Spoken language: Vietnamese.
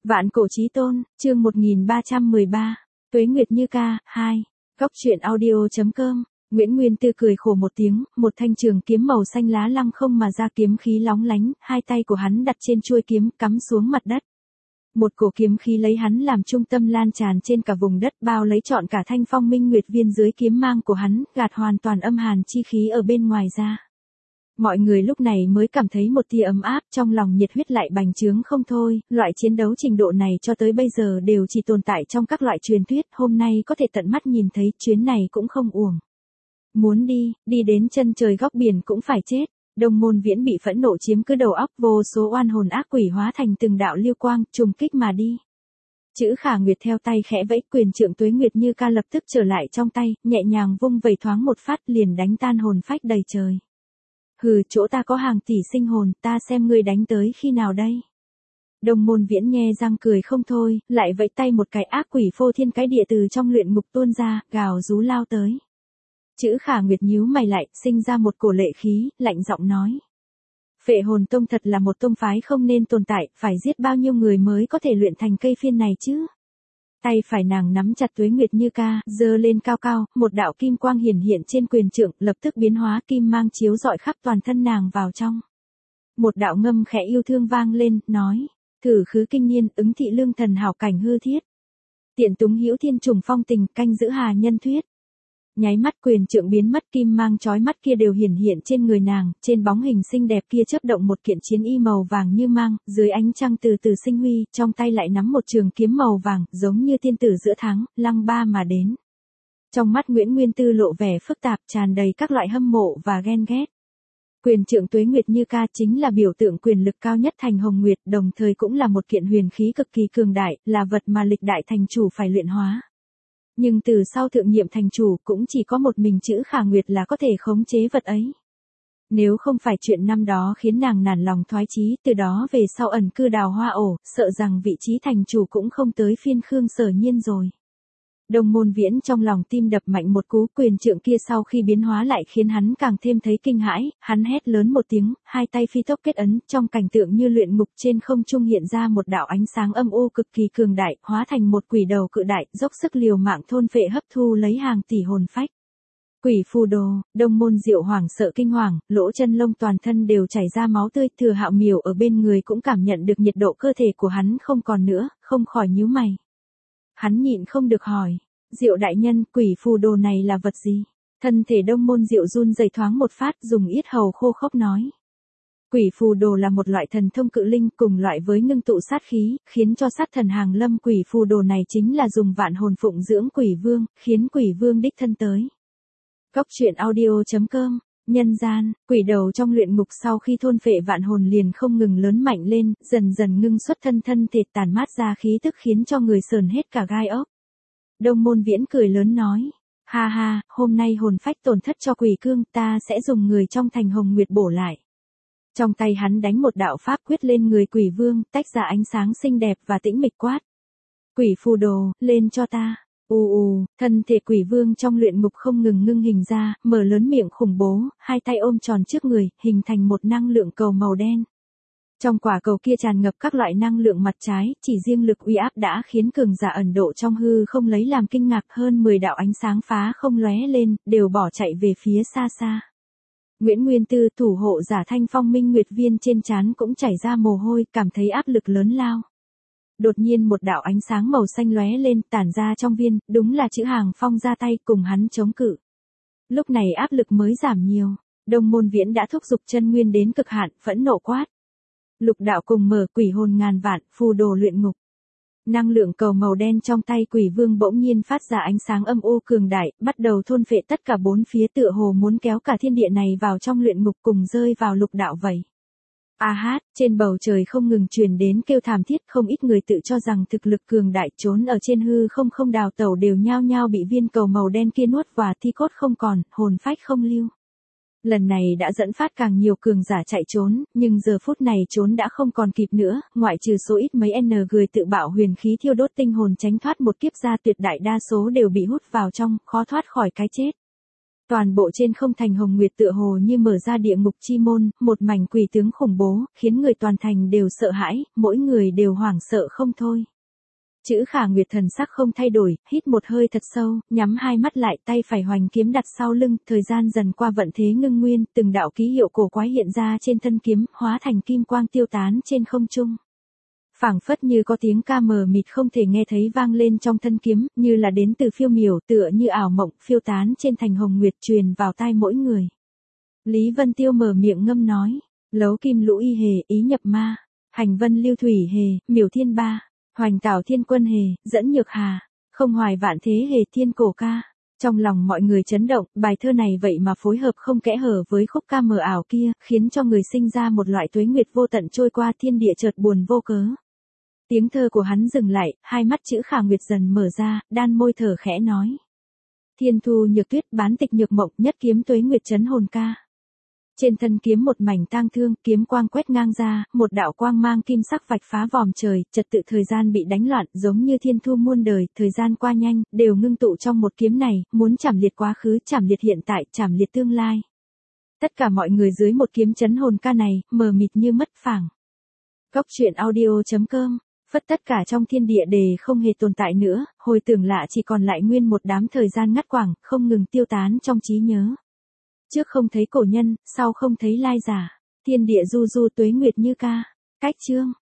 Vạn cổ chí tôn, chương 1313, Tuế Nguyệt Như Ca, 2. Góc truyện audio.com. Nguyễn Nguyên Tư cười khổ một tiếng, một thanh trường kiếm màu xanh lá lăng không mà ra, kiếm khí lóng lánh, hai tay của hắn đặt trên chuôi kiếm, cắm xuống mặt đất. Một cổ kiếm khí lấy hắn làm trung tâm lan tràn trên cả vùng đất, bao lấy trọn cả thanh phong minh nguyệt viên dưới kiếm mang của hắn, gạt hoàn toàn âm hàn chi khí ở bên ngoài ra. Mọi người lúc này mới cảm thấy một tia ấm áp, trong lòng nhiệt huyết lại bành trướng không thôi, loại chiến đấu trình độ này cho tới bây giờ đều chỉ tồn tại trong các loại truyền thuyết, hôm nay có thể tận mắt nhìn thấy, chuyến này cũng không uổng. Muốn đi đến chân trời góc biển cũng phải chết. Đông Môn Viễn bị phẫn nộ chiếm cứ đầu óc, vô số oan hồn ác quỷ hóa thành từng đạo liêu quang, trùng kích mà đi. Chữ Khả Nguyệt theo tay khẽ vẫy, quyền trượng Tuế Nguyệt Như Ca lập tức trở lại trong tay, nhẹ nhàng vung vẩy thoáng một phát liền đánh tan hồn phách đầy trời. Hừ, chỗ ta có hàng tỷ sinh hồn, ta xem ngươi đánh tới khi nào đây. Đông Môn Viễn nhe răng cười không thôi, lại vẫy tay một cái, ác quỷ phô thiên cái địa từ trong luyện ngục tuôn ra, gào rú lao tới. Chữ Khả Nguyệt nhíu mày lại, sinh ra một cổ lệ khí, lạnh giọng nói. Phệ Hồn Tông thật là một tông phái không nên tồn tại, phải giết bao nhiêu người mới có thể luyện thành cây phiên này chứ? Tay phải nàng nắm chặt Tuế Nguyệt Như Ca, giơ lên cao cao, một đạo kim quang hiển hiện trên quyền trượng, lập tức biến hóa, kim mang chiếu rọi khắp toàn thân nàng vào trong. Một đạo ngâm khẽ yêu thương vang lên, nói, thử khứ kinh niên, ứng thị lương thần hảo cảnh hư thiết. Tiện túng hữu thiên trùng phong tình, canh giữ hà nhân thuyết. Nháy mắt quyền trượng biến mất, kim mang chói mắt kia đều hiển hiện trên người nàng, trên bóng hình xinh đẹp kia chớp động một kiện chiến y màu vàng như mang, dưới ánh trăng từ từ sinh huy, trong tay lại nắm một trường kiếm màu vàng, giống như tiên tử giữa tháng, lăng ba mà đến. Trong mắt Nguyễn Nguyên Tư lộ vẻ phức tạp, tràn đầy các loại hâm mộ và ghen ghét. Quyền trượng Tuế Nguyệt Như Ca chính là biểu tượng quyền lực cao nhất thành Hồng Nguyệt, đồng thời cũng là một kiện huyền khí cực kỳ cường đại, là vật mà lịch đại thành chủ phải luyện hóa. Nhưng từ sau thượng nhiệm thành chủ cũng chỉ có một mình Chữ Khả Nguyệt là có thể khống chế vật ấy. Nếu không phải chuyện năm đó khiến nàng nản lòng thoái chí, từ đó về sau ẩn cư đào hoa ổ, sợ rằng vị trí thành chủ cũng không tới phiên Khương Sở Nhiên rồi. Đông Môn Viễn trong lòng tim đập mạnh một cú, quyền trượng kia sau khi biến hóa lại khiến hắn càng thêm thấy kinh hãi, hắn hét lớn một tiếng, hai tay phi tốc kết ấn, trong cảnh tượng như luyện ngục trên không trung hiện ra một đạo ánh sáng âm u cực kỳ cường đại, hóa thành một quỷ đầu cự đại, dốc sức liều mạng thôn phệ hấp thu lấy hàng tỷ hồn phách. Quỷ phù đồ, Đông Môn Diệu hoảng sợ kinh hoàng, lỗ chân lông toàn thân đều chảy ra máu tươi, Thừa Hạo Miểu ở bên người cũng cảm nhận được nhiệt độ cơ thể của hắn không còn nữa, không khỏi nhíu mày. Hắn nhịn không được hỏi, Diệu đại nhân, quỷ phù đồ này là vật gì? Thân thể Đông Môn Diệu run rẩy thoáng một phát, dùng yết hầu khô khốc nói. Quỷ phù đồ là một loại thần thông cự linh, cùng loại với ngưng tụ sát khí, khiến cho sát thần hàng lâm. Quỷ phù đồ này chính là dùng vạn hồn phụng dưỡng quỷ vương, khiến quỷ vương đích thân tới. Góc truyện audio.com. Nhân gian, quỷ đầu trong luyện ngục sau khi thôn phệ vạn hồn liền không ngừng lớn mạnh lên, dần dần ngưng xuất thân thể tàn mát ra khí tức khiến cho người sờn hết cả gai ốc. Đông Môn Viễn cười lớn nói, ha ha, hôm nay hồn phách tổn thất cho quỷ cương, ta sẽ dùng người trong thành Hồng Nguyệt bổ lại. Trong tay hắn đánh một đạo pháp quyết lên người quỷ vương, tách ra ánh sáng xinh đẹp và tĩnh mịch quát. Quỷ phù đồ, lên cho ta. Thân thể quỷ vương trong luyện ngục không ngừng ngưng hình ra, mở lớn miệng khủng bố, hai tay ôm tròn trước người, hình thành một năng lượng cầu màu đen. Trong quả cầu kia tràn ngập các loại năng lượng mặt trái, chỉ riêng lực uy áp đã khiến cường giả ẩn độ trong hư không lấy làm kinh ngạc, hơn 10 đạo ánh sáng phá không lóe lên, đều bỏ chạy về phía xa xa. Nguyễn Nguyên Tư, thủ hộ giả thanh phong minh nguyệt viên trên trán cũng chảy ra mồ hôi, cảm thấy áp lực lớn lao. Đột nhiên một đạo ánh sáng màu xanh lóe lên, tản ra trong viên, đúng là Chữ Hàng Phong ra tay cùng hắn chống cự. Lúc này áp lực mới giảm nhiều, Đông Môn Viễn đã thúc giục chân nguyên đến cực hạn, phẫn nộ quát. Lục đạo cùng mở, quỷ hồn ngàn vạn, phù đồ luyện ngục. Năng lượng cầu màu đen trong tay quỷ vương bỗng nhiên phát ra ánh sáng âm u cường đại, bắt đầu thôn phệ tất cả bốn phía, tựa hồ muốn kéo cả thiên địa này vào trong luyện ngục cùng rơi vào lục đạo vậy. A hát, trên bầu trời không ngừng truyền đến kêu thảm thiết, không ít người tự cho rằng thực lực cường đại trốn ở trên hư không đào tẩu đều nhao nhao bị viên cầu màu đen kia nuốt và thi cốt không còn, hồn phách không lưu. Lần này đã dẫn phát càng nhiều cường giả chạy trốn, nhưng giờ phút này trốn đã không còn kịp nữa, ngoại trừ số ít mấy người tự bạo huyền khí thiêu đốt tinh hồn tránh thoát một kiếp ra, tuyệt đại đa số đều bị hút vào trong, khó thoát khỏi cái chết. Toàn bộ trên không thành Hồng Nguyệt tựa hồ như mở ra địa ngục chi môn, một mảnh quỷ tướng khủng bố, khiến người toàn thành đều sợ hãi, mỗi người đều hoảng sợ không thôi. Chữ Khả Nguyệt thần sắc không thay đổi, hít một hơi thật sâu, nhắm hai mắt lại, tay phải hoành kiếm đặt sau lưng, thời gian dần qua vận thế ngưng nguyên, từng đạo ký hiệu cổ quái hiện ra trên thân kiếm, hóa thành kim quang tiêu tán trên không trung. Phảng phất như có tiếng ca mờ mịt không thể nghe thấy vang lên trong thân kiếm, như là đến từ phiêu miểu, tựa như ảo mộng, phiêu tán trên thành Hồng Nguyệt truyền vào tai mỗi người. Lý Vân Tiêu mở miệng ngâm nói, Lấu Kim Lũ Y Hề, Ý Nhập Ma, Hành Vân Lưu Thủy Hề, Miểu Thiên Ba, Hoành Tảo Thiên Quân Hề, Dẫn Nhược Hà, Không Hoài Vạn Thế Hề Thiên Cổ Ca. Trong lòng mọi người chấn động, bài thơ này vậy mà phối hợp không kẽ hở với khúc ca mờ ảo kia, khiến cho người sinh ra một loại tuế nguyệt vô tận trôi qua, thiên địa chợt buồn vô cớ. Tiếng thơ của hắn dừng lại, hai mắt chữ Khả Nguyệt dần mở ra, đan môi thở khẽ nói. Thiên thu nhược tuyết, bán tịch nhược mộng, nhất kiếm tuế nguyệt chấn hồn ca. Trên thân kiếm một mảnh tang thương, kiếm quang quét ngang ra, một đạo quang mang kim sắc vạch phá vòm trời, trật tự thời gian bị đánh loạn, giống như thiên thu muôn đời, thời gian qua nhanh, đều ngưng tụ trong một kiếm này, muốn chảm liệt quá khứ, chảm liệt hiện tại, chảm liệt tương lai. Tất cả mọi người dưới một kiếm chấn hồn ca này, mờ mịt như mất phảng. Góc truyện audio.com, phất tất cả trong thiên địa đề không hề tồn tại nữa, hồi tưởng lạ chỉ còn lại nguyên một đám thời gian ngắt quãng, không ngừng tiêu tán trong trí nhớ. Trước không thấy cổ nhân, sau không thấy lai giả, thiên địa du du tuế nguyệt như ca. Cách chương